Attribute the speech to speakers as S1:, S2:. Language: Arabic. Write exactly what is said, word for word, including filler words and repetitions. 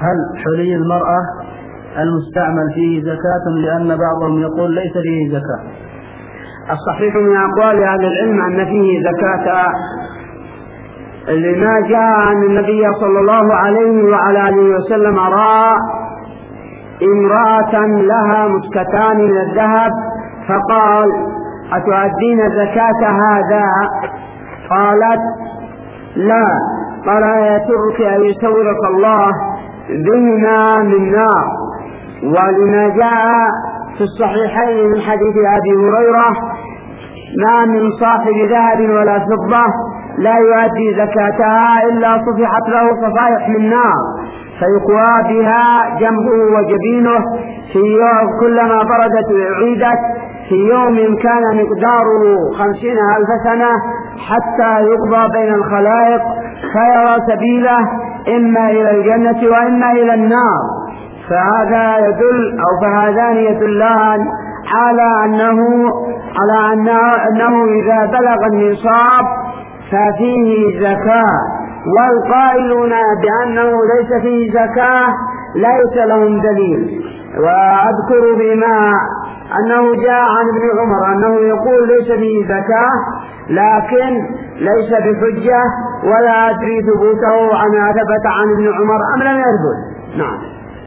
S1: هل حلي المرأة المستعمل فيه زكاة؟ لأن بعضهم يقول ليس فيه زكاة.
S2: الصحيح من أقوال أهل العلم أن فيه زكاة لما جاء أن النبي صلى الله عليه وعلى آله وسلم رأى امرأة لها مسكتان من الذهب فقال أتؤدين زكاة هذا؟ قالت لا. قال يترك أن يسورك الله بهما من نار. ولما جاء في الصحيحين من حديث أبي هريرة ما من صاحب ذهب ولا فضة لا يؤدي زكاتها إلا صفحت له صفائح من نار فيقوى بها جنبه وجبينه في يوم كلما بردت وعيدت في يوم كان مقداره خمسين ألف سنة حتى يقضى بين الخلائق فيرى سبيله إما إلى الجنة وإما إلى النار. فهذا يدل أو فهذان يدلان على أنه على أنه, أنه إذا بلغ النصاب ففيه زكاة. والقائلون بأنه ليس فيه زكاة ليس لهم دليل. وأذكر بما أنه جاء عن ابن عمر أنه يقول ليس فيه زكاة لكن ليس بحجة ولا أدري ثبوته عن ثبت عن ابن عمر أم لم يثبت. نعم.